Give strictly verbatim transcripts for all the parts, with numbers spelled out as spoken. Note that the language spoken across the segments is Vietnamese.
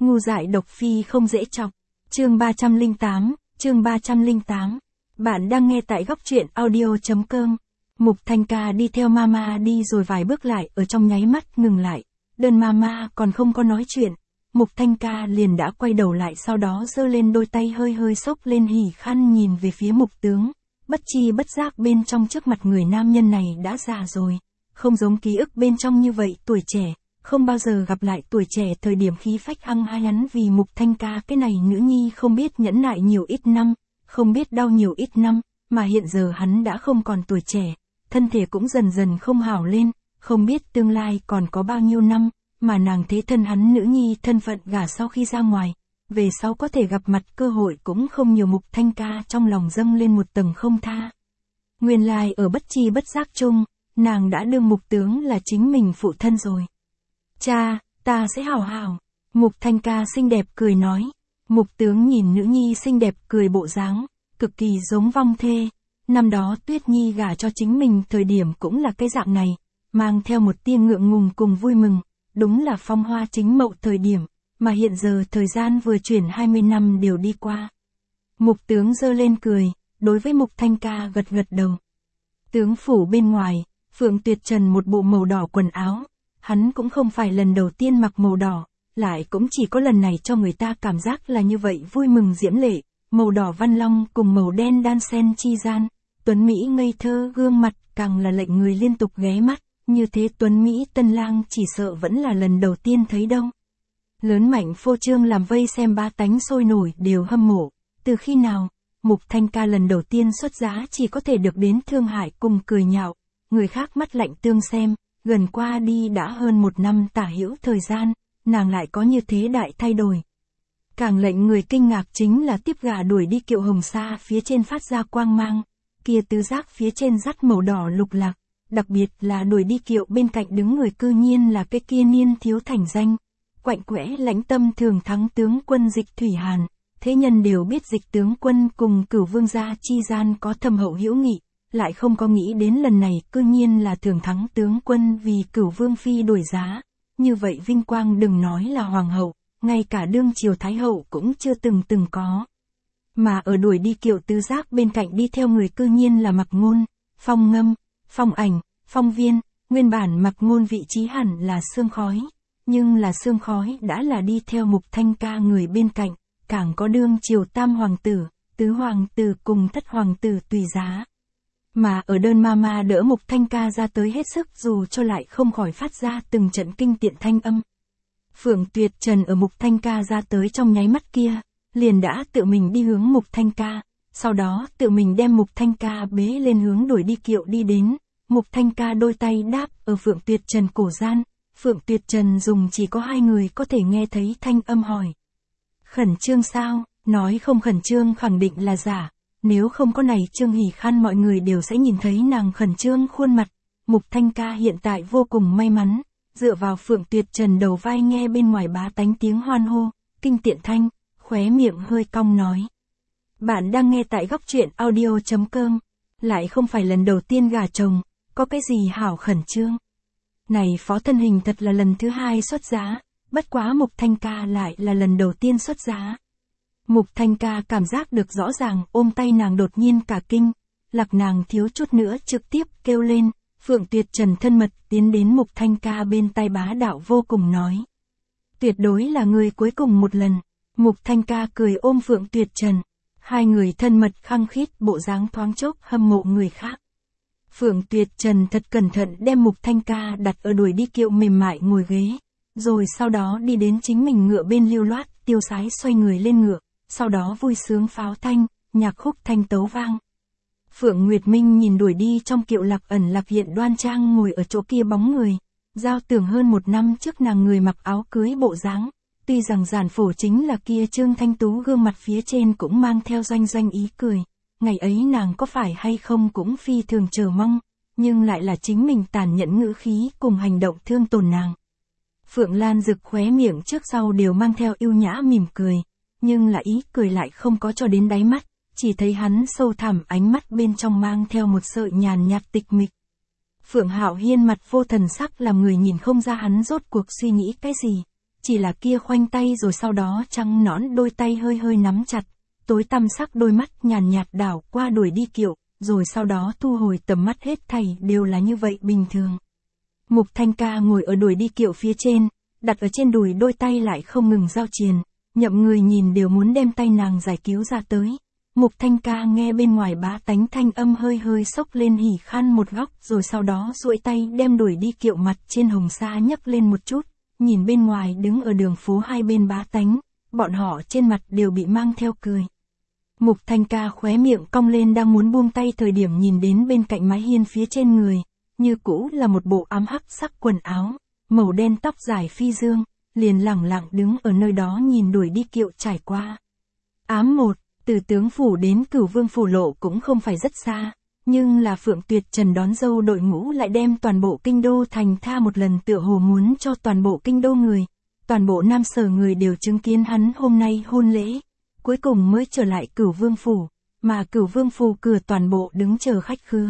Ngu dại độc phi không dễ chọc. Chương ba trăm lẻ tám, chương ba trăm lẻ tám. Bạn đang nghe tại góc truyện audio.com. Mục Thanh Ca đi theo Mama đi rồi vài bước lại ở trong nháy mắt ngừng lại. Đơn Mama còn không có nói chuyện. Mục Thanh Ca liền đã quay đầu lại, sau đó giơ lên đôi tay hơi hơi xốc lên hỉ khăn nhìn về phía Mục tướng. Bất chi bất giác bên trong trước mặt người nam nhân này đã già rồi. Không giống ký ức bên trong như vậy tuổi trẻ. Không bao giờ gặp lại tuổi trẻ thời điểm khí phách hăng hái hắn, vì Mục Thanh Ca cái này nữ nhi không biết nhẫn nại nhiều ít năm, không biết đau nhiều ít năm, mà hiện giờ hắn đã không còn tuổi trẻ, thân thể cũng dần dần không hảo lên, không biết tương lai còn có bao nhiêu năm, mà nàng thế thân hắn nữ nhi thân phận gả sau khi ra ngoài, về sau có thể gặp mặt cơ hội cũng không nhiều. Mục Thanh Ca trong lòng dâng lên một tầng không tha. Nguyên lai ở bất chi bất giác chung, nàng đã đương Mục tướng là chính mình phụ thân rồi. Cha, ta sẽ hảo hảo. Mục Thanh Ca xinh đẹp cười nói. Mục tướng nhìn nữ nhi xinh đẹp cười bộ dáng, cực kỳ giống vong thê. Năm đó Tuyết Nhi gả cho chính mình thời điểm cũng là cái dạng này, mang theo một tia ngượng ngùng cùng vui mừng, đúng là phong hoa chính mậu thời điểm, mà hiện giờ thời gian vừa chuyển hai mươi năm đều đi qua. Mục tướng giơ lên cười, đối với Mục Thanh Ca gật gật đầu. Tướng phủ bên ngoài, Phượng Tuyệt Trần một bộ màu đỏ quần áo. Hắn cũng không phải lần đầu tiên mặc màu đỏ, lại cũng chỉ có lần này cho người ta cảm giác là như vậy vui mừng diễm lệ, màu đỏ văn long cùng màu đen đan xen chi gian, tuấn Mỹ ngây thơ gương mặt càng là lệnh người liên tục ghé mắt, như thế tuấn Mỹ tân lang chỉ sợ vẫn là lần đầu tiên thấy đâu. Lớn mạnh phô trương làm vây xem ba tánh sôi nổi đều hâm mộ, từ khi nào, Mục Thanh Ca lần đầu tiên xuất giá chỉ có thể được đến Thương Hải cùng cười nhạo, người khác mắt lạnh tương xem. Gần qua đi đã hơn một năm tả hữu thời gian, nàng lại có như thế đại thay đổi. Càng lệnh người kinh ngạc chính là tiếp gà đuổi đi kiệu hồng sa phía trên phát ra quang mang, kia tứ giác phía trên dắt màu đỏ lục lạc, đặc biệt là đuổi đi kiệu bên cạnh đứng người cư nhiên là cái kia niên thiếu thành danh, quạnh quẽ lãnh tâm thường thắng tướng quân Dịch Thủy Hàn. Thế nhân đều biết Dịch tướng quân cùng Cửu Vương gia chi gian có thâm hậu hữu nghị. Lại không có nghĩ đến lần này cư nhiên là thường thắng tướng quân vì Cửu Vương phi đổi giá, như vậy vinh quang đừng nói là hoàng hậu, ngay cả đương triều thái hậu cũng chưa từng từng có. Mà ở đuổi đi kiệu tứ giác bên cạnh đi theo người cư nhiên là Mặc Ngôn, Phong Ngâm, Phong Ảnh, Phong Viên. Nguyên bản Mặc Ngôn vị trí hẳn là Sương Khói, nhưng là Sương Khói đã là đi theo Mục Thanh Ca người bên cạnh, càng có đương triều tam hoàng tử, tứ hoàng tử cùng thất hoàng tử tùy giá. Mà ở đơn Mama đỡ Mục Thanh Ca ra tới hết sức dù cho lại không khỏi phát ra từng trận kinh tiện thanh âm. Phượng Tuyệt Trần ở Mục Thanh Ca ra tới trong nháy mắt kia, liền đã tự mình đi hướng Mục Thanh Ca, sau đó tự mình đem Mục Thanh Ca bế lên hướng đuổi đi kiệu đi đến. Mục Thanh Ca đôi tay đáp ở Phượng Tuyệt Trần cổ gian, Phượng Tuyệt Trần dùng chỉ có hai người có thể nghe thấy thanh âm hỏi. Khẩn trương sao? Nói không khẩn trương khẳng định là giả. Nếu không có này Trương Hỉ Khăn mọi người đều sẽ nhìn thấy nàng khẩn trương khuôn mặt. Mục Thanh Ca hiện tại vô cùng may mắn, dựa vào Phượng Tuyệt Trần đầu vai nghe bên ngoài bá tánh tiếng hoan hô, kinh tiện thanh, khóe miệng hơi cong nói. Bạn đang nghe tại góc truyện audio.com, lại không phải lần đầu tiên gả chồng, có cái gì hảo khẩn trương. Này phó thân hình thật là lần thứ hai xuất giá, bất quá Mục Thanh Ca lại là lần đầu tiên xuất giá. Mục Thanh Ca cảm giác được rõ ràng, ôm tay nàng đột nhiên cả kinh, lạc nàng thiếu chút nữa trực tiếp kêu lên. Phượng Tuyệt Trần thân mật tiến đến Mục Thanh Ca bên tai bá đạo vô cùng nói. Tuyệt đối là người cuối cùng một lần. Mục Thanh Ca cười ôm Phượng Tuyệt Trần. Hai người thân mật khăng khít bộ dáng thoáng chốc hâm mộ người khác. Phượng Tuyệt Trần thật cẩn thận đem Mục Thanh Ca đặt ở đuổi đi kiệu mềm mại ngồi ghế. Rồi sau đó đi đến chính mình ngựa bên lưu loát, tiêu sái xoay người lên ngựa. Sau đó vui sướng pháo thanh, nhạc khúc thanh tấu vang. Phượng Nguyệt Minh nhìn đuổi đi trong kiệu Lạc Ẩn Lạc hiện đoan trang ngồi ở chỗ kia bóng người. Giao tưởng hơn một năm trước nàng người mặc áo cưới bộ dáng. Tuy rằng giản phổ chính là kia Trương Thanh Tú gương mặt phía trên cũng mang theo doanh doanh ý cười. Ngày ấy nàng có phải hay không cũng phi thường chờ mong, nhưng lại là chính mình tàn nhẫn ngữ khí cùng hành động thương tổn nàng. Phượng Lan Dực khóe miệng trước sau đều mang theo yêu nhã mỉm cười. Nhưng là ý cười lại không có cho đến đáy mắt, chỉ thấy hắn sâu thẳm ánh mắt bên trong mang theo một sợi nhàn nhạt tịch mịch. Phượng Hạo Hiên mặt vô thần sắc làm người nhìn không ra hắn rốt cuộc suy nghĩ cái gì, chỉ là kia khoanh tay rồi sau đó trắng nõn đôi tay hơi hơi nắm chặt, tối tăm sắc đôi mắt nhàn nhạt đảo qua đuổi đi kiệu, rồi sau đó thu hồi tầm mắt hết thảy đều là như vậy bình thường. Mục Thanh Ca ngồi ở đuổi đi kiệu phía trên, đặt ở trên đùi đôi tay lại không ngừng giao triền, nhậm người nhìn đều muốn đem tay nàng giải cứu ra tới. Mục Thanh Ca nghe bên ngoài bá tánh thanh âm hơi hơi sốc lên hỉ khan một góc rồi sau đó duỗi tay đem đuổi đi kiệu mặt trên hồng sa nhấc lên một chút, nhìn bên ngoài đứng ở đường phố hai bên bá tánh, bọn họ trên mặt đều bị mang theo cười. Mục Thanh Ca khóe miệng cong lên đang muốn buông tay thời điểm nhìn đến bên cạnh mái hiên phía trên người, như cũ là một bộ ám hắc sắc quần áo, màu đen tóc dài phi dương, liền lẳng lặng đứng ở nơi đó nhìn đuổi đi kiệu trải qua. Ám một, từ tướng phủ đến Cửu Vương phủ lộ cũng không phải rất xa, nhưng là Phượng Tuyệt Trần đón dâu đội ngũ lại đem toàn bộ kinh đô thành tha một lần tựa hồ muốn cho toàn bộ kinh đô người, toàn bộ Nam Sở người đều chứng kiến hắn hôm nay hôn lễ, cuối cùng mới trở lại Cửu Vương phủ, mà Cửu Vương phủ cửa toàn bộ đứng chờ khách khứa.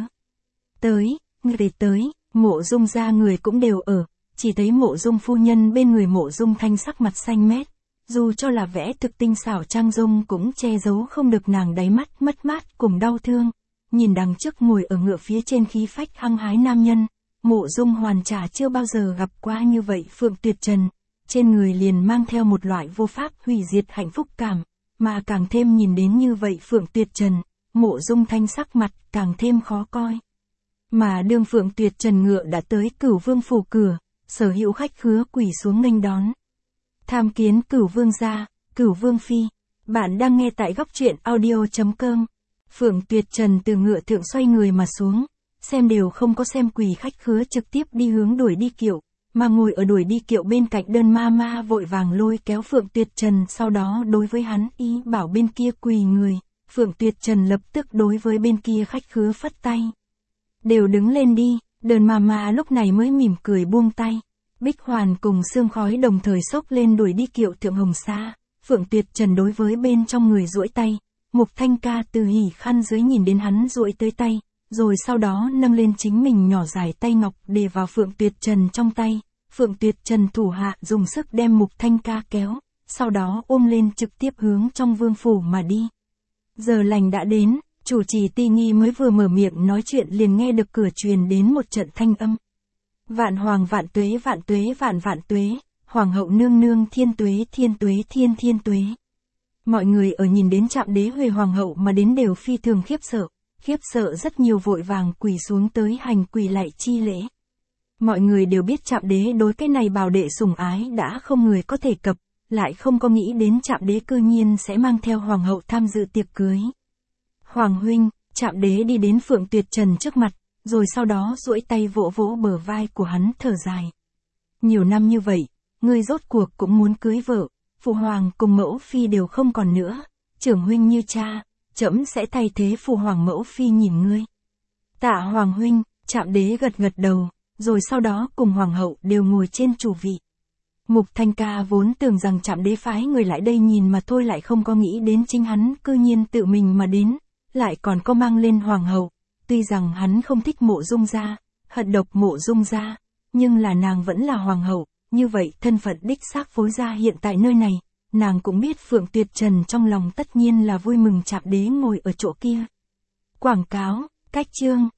Tới, người tới, Mộ Dung gia người cũng đều ở, chỉ thấy Mộ Dung phu nhân bên người Mộ Dung Thanh sắc mặt xanh mét, dù cho là vẽ thực tinh xảo trang dung cũng che giấu không được nàng đáy mắt mất mát cùng đau thương. Nhìn đằng trước ngồi ở ngựa phía trên khí phách hăng hái nam nhân, Mộ Dung hoàn trả chưa bao giờ gặp qua như vậy Phượng Tuyệt Trần, trên người liền mang theo một loại vô pháp hủy diệt hạnh phúc cảm, mà càng thêm nhìn đến như vậy Phượng Tuyệt Trần, Mộ Dung Thanh sắc mặt càng thêm khó coi. Mà đương Phượng Tuyệt Trần ngựa đã tới Cửu Vương phủ cửa, sở hữu khách khứa quỳ xuống nghênh đón. Tham kiến Cửu Vương gia, Cửu Vương phi. Bạn đang nghe tại góc truyện audio chấm com. Phượng Tuyệt Trần từ ngựa thượng xoay người mà xuống, xem đều không có xem quỳ khách khứa trực tiếp đi hướng đuổi đi kiệu, mà ngồi ở đuổi đi kiệu bên cạnh đơn ma ma vội vàng lôi kéo Phượng Tuyệt Trần, sau đó đối với hắn ý bảo bên kia quỳ người. Phượng Tuyệt Trần lập tức đối với bên kia khách khứa phất tay. Đều đứng lên đi, đơn ma ma lúc này mới mỉm cười buông tay. Bích Hoàn cùng Sương Khói đồng thời xốc lên đuổi đi kiệu thượng hồng sa, Phượng Tuyệt Trần đối với bên trong người duỗi tay, Mục Thanh Ca từ hỉ khăn dưới nhìn đến hắn duỗi tới tay, rồi sau đó nâng lên chính mình nhỏ dài tay ngọc để vào Phượng Tuyệt Trần trong tay, Phượng Tuyệt Trần thủ hạ dùng sức đem Mục Thanh Ca kéo, sau đó ôm lên trực tiếp hướng trong vương phủ mà đi. Giờ lành đã đến, chủ trì Ti Nghi mới vừa mở miệng nói chuyện liền nghe được cửa truyền đến một trận thanh âm. Vạn hoàng vạn tuế vạn tuế vạn vạn tuế, hoàng hậu nương nương thiên tuế thiên tuế thiên thiên tuế. Mọi người ở nhìn đến Trạm Đế Huệ hoàng hậu mà đến đều phi thường khiếp sợ, khiếp sợ rất nhiều vội vàng quỳ xuống tới hành quỳ lạy chi lễ. Mọi người đều biết Trạm Đế đối cái này bảo đệ sủng ái đã không người có thể cập, lại không có nghĩ đến Trạm Đế cư nhiên sẽ mang theo hoàng hậu tham dự tiệc cưới. Hoàng huynh, Trạm Đế đi đến Phượng Tuyệt Trần trước mặt, rồi sau đó duỗi tay vỗ vỗ bờ vai của hắn thở dài. Nhiều năm như vậy, ngươi rốt cuộc cũng muốn cưới vợ, phụ hoàng cùng mẫu phi đều không còn nữa, trưởng huynh như cha, trẫm sẽ thay thế phụ hoàng mẫu phi nhìn ngươi. Tạ hoàng huynh, Trạm Đế gật gật đầu, rồi sau đó cùng hoàng hậu đều ngồi trên chủ vị. Mục Thanh Ca vốn tưởng rằng Trạm Đế phái người lại đây nhìn mà thôi, lại không có nghĩ đến chính hắn cư nhiên tự mình mà đến, lại còn có mang lên hoàng hậu. Tuy rằng hắn không thích Mộ Dung gia, hận độc Mộ Dung gia, nhưng là nàng vẫn là hoàng hậu, như vậy thân phận đích xác phối gia hiện tại nơi này, nàng cũng biết Phượng Tuyệt Trần trong lòng tất nhiên là vui mừng Trạm Đế ngồi ở chỗ kia. Quảng cáo, cách chương.